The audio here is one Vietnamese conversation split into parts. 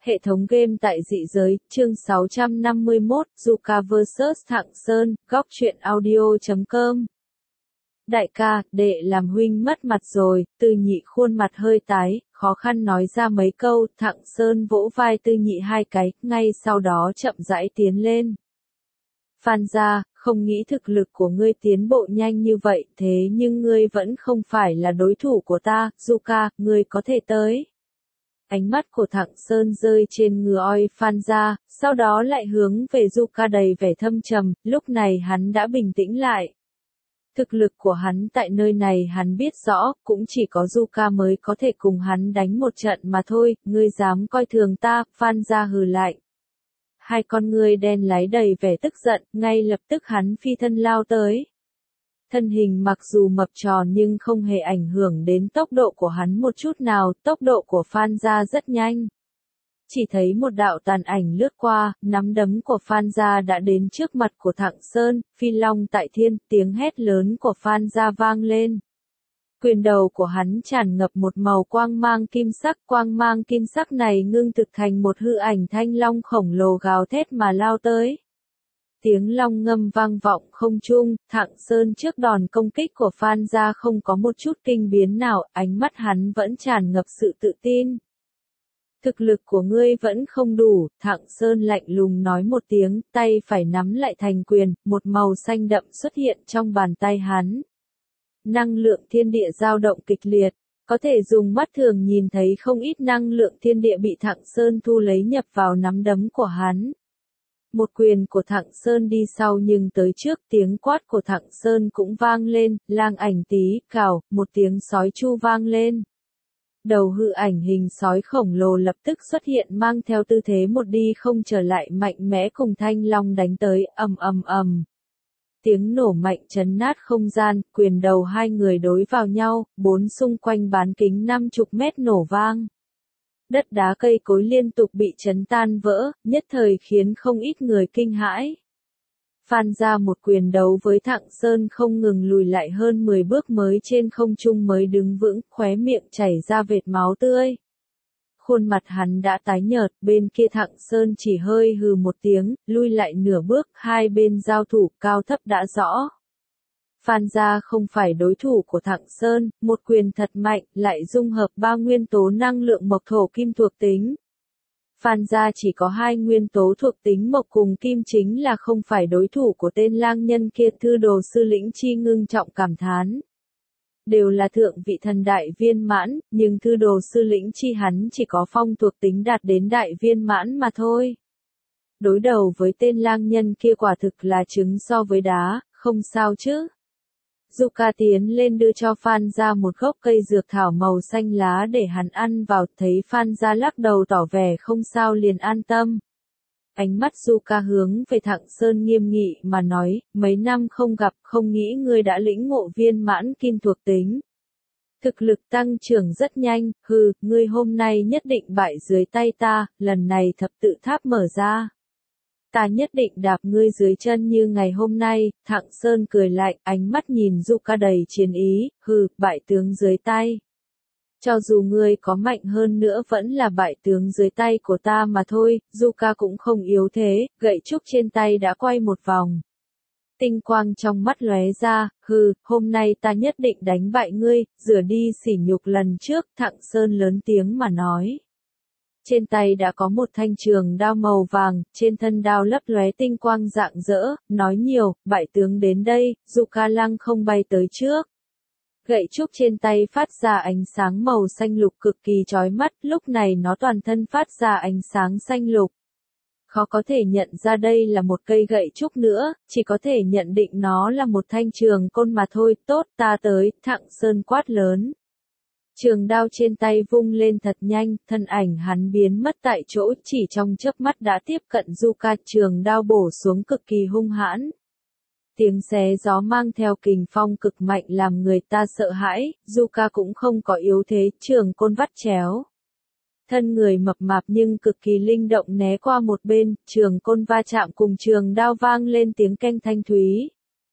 Hệ thống game tại dị giới, chương 651, Zuka vs Thạng Sơn, góc truyện audio.com. Đại ca, đệ làm huynh mất mặt rồi, Tư Nhị khuôn mặt hơi tái, khó khăn nói ra mấy câu, Thạng Sơn vỗ vai Tư Nhị hai cái, ngay sau đó chậm rãi tiến lên. Phan gia, không nghĩ thực lực của ngươi tiến bộ nhanh như vậy, thế nhưng ngươi vẫn không phải là đối thủ của ta, Zuka, ngươi có thể tới. Ánh mắt của Thạng Sơn rơi trên ngựa oi Phan gia, sau đó lại hướng về Zuka đầy vẻ thâm trầm, lúc này hắn đã bình tĩnh lại. Thực lực của hắn tại nơi này hắn biết rõ, cũng chỉ có Zuka mới có thể cùng hắn đánh một trận mà thôi, ngươi dám coi thường ta, Phan gia hừ lại. Hai con ngươi đen láy đầy vẻ tức giận, ngay lập tức hắn phi thân lao tới. Thân hình mặc dù mập tròn nhưng không hề ảnh hưởng đến tốc độ của hắn một chút nào, tốc độ của Phan gia rất nhanh. Chỉ thấy một đạo tàn ảnh lướt qua, nắm đấm của Phan gia đã đến trước mặt của Thạng Sơn, phi long tại thiên, tiếng hét lớn của Phan gia vang lên. Quyền đầu của hắn tràn ngập một màu quang mang kim sắc này ngưng thực thành một hư ảnh thanh long khổng lồ gào thét mà lao tới. Tiếng long ngâm vang vọng không trung, Thạng Sơn trước đòn công kích của Phan gia không có một chút kinh biến nào, ánh mắt hắn vẫn tràn ngập sự tự tin. Thực lực của ngươi vẫn không đủ, Thạng Sơn lạnh lùng nói một tiếng, tay phải nắm lại thành quyền, một màu xanh đậm xuất hiện trong bàn tay hắn. Năng lượng thiên địa dao động kịch liệt, có thể dùng mắt thường nhìn thấy không ít năng lượng thiên địa bị Thạng Sơn thu lấy nhập vào nắm đấm của hắn. Một quyền của Thạng Sơn đi sau nhưng tới trước, tiếng quát của Thạng Sơn cũng vang lên, lang ảnh tí, cào, một tiếng sói chu vang lên. Đầu hư ảnh hình sói khổng lồ lập tức xuất hiện mang theo tư thế một đi không trở lại mạnh mẽ cùng thanh long đánh tới, ầm ầm ầm. Tiếng nổ mạnh chấn nát không gian, quyền đầu hai người đối vào nhau, bốn xung quanh bán kính 50 mét nổ vang. Đất đá cây cối liên tục bị chấn tan vỡ, nhất thời khiến không ít người kinh hãi. Phan gia một quyền đấu với Thạng Sơn không ngừng lùi lại hơn 10 bước mới trên không trung mới đứng vững, khóe miệng chảy ra vệt máu tươi. Khuôn mặt hắn đã tái nhợt, bên kia Thạng Sơn chỉ hơi hừ một tiếng, lui lại nửa bước, hai bên giao thủ cao thấp đã rõ. Phan gia không phải đối thủ của Thạng Sơn, một quyền thật mạnh, lại dung hợp ba nguyên tố năng lượng mộc thổ kim thuộc tính. Phan gia chỉ có hai nguyên tố thuộc tính mộc cùng kim chính là không phải đối thủ của tên lang nhân kia, Thư đồ sư lĩnh chi ngưng trọng cảm thán. Đều là thượng vị thần đại viên mãn, nhưng Thư đồ sư lĩnh chi hắn chỉ có phong thuộc tính đạt đến đại viên mãn mà thôi. Đối đầu với tên lang nhân kia quả thực là trứng so với đá, không sao chứ. Zuka tiến lên đưa cho Phan gia một gốc cây dược thảo màu xanh lá để hắn ăn vào, thấy Phan gia lắc đầu tỏ vẻ không sao liền an tâm. Ánh mắt Zuka hướng về Thạng Sơn nghiêm nghị mà nói, mấy năm không gặp, không nghĩ ngươi đã lĩnh ngộ viên mãn kim thuộc tính. Thực lực tăng trưởng rất nhanh, ngươi hôm nay nhất định bại dưới tay ta, lần này thập tự tháp mở ra. Ta nhất định đạp ngươi dưới chân như ngày hôm nay, Thạng Sơn cười lạnh, ánh mắt nhìn Zuka đầy chiến ý, bại tướng dưới tay. Cho dù ngươi có mạnh hơn nữa vẫn là bại tướng dưới tay của ta mà thôi, Zuka cũng không yếu thế, gậy trúc trên tay đã quay một vòng. Tinh quang trong mắt lóe ra, hôm nay ta nhất định đánh bại ngươi, rửa đi sỉ nhục lần trước, Thạng Sơn lớn tiếng mà nói. Trên tay đã có một thanh trường đao màu vàng, trên thân đao lấp lóe tinh quang rạng rỡ, nói nhiều, bại tướng đến đây, Zuka lăng không bay tới trước. Gậy trúc trên tay phát ra ánh sáng màu xanh lục cực kỳ chói mắt, lúc này nó toàn thân phát ra ánh sáng xanh lục. Khó có thể nhận ra đây là một cây gậy trúc nữa, chỉ có thể nhận định nó là một thanh trường côn mà thôi, tốt ta tới, Thạng Sơn quát lớn. Trường đao trên tay vung lên thật nhanh, thân ảnh hắn biến mất tại chỗ, chỉ trong chớp mắt đã tiếp cận Zuka, trường đao bổ xuống cực kỳ hung hãn. Tiếng xé gió mang theo kình phong cực mạnh làm người ta sợ hãi, Zuka cũng không có yếu thế, trường côn vắt chéo. Thân người mập mạp nhưng cực kỳ linh động né qua một bên, trường côn va chạm cùng trường đao vang lên tiếng keng thanh thúy.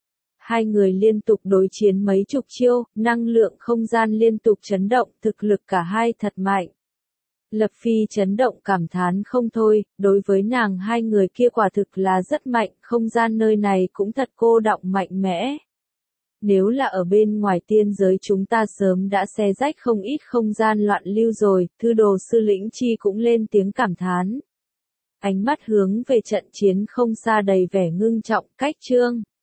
Hai người liên tục đối chiến mấy chục chiêu, năng lượng không gian liên tục chấn động, thực lực cả hai thật mạnh. Lập Phi chấn động cảm thán không thôi, đối với nàng hai người kia quả thực là rất mạnh, không gian nơi này cũng thật cô đọng mạnh mẽ. Nếu là ở bên ngoài tiên giới chúng ta sớm đã xé rách không ít không gian loạn lưu rồi, thư đồ sư lĩnh chi cũng lên tiếng cảm thán. Ánh mắt hướng về trận chiến không xa đầy vẻ ngưng trọng, cách chương.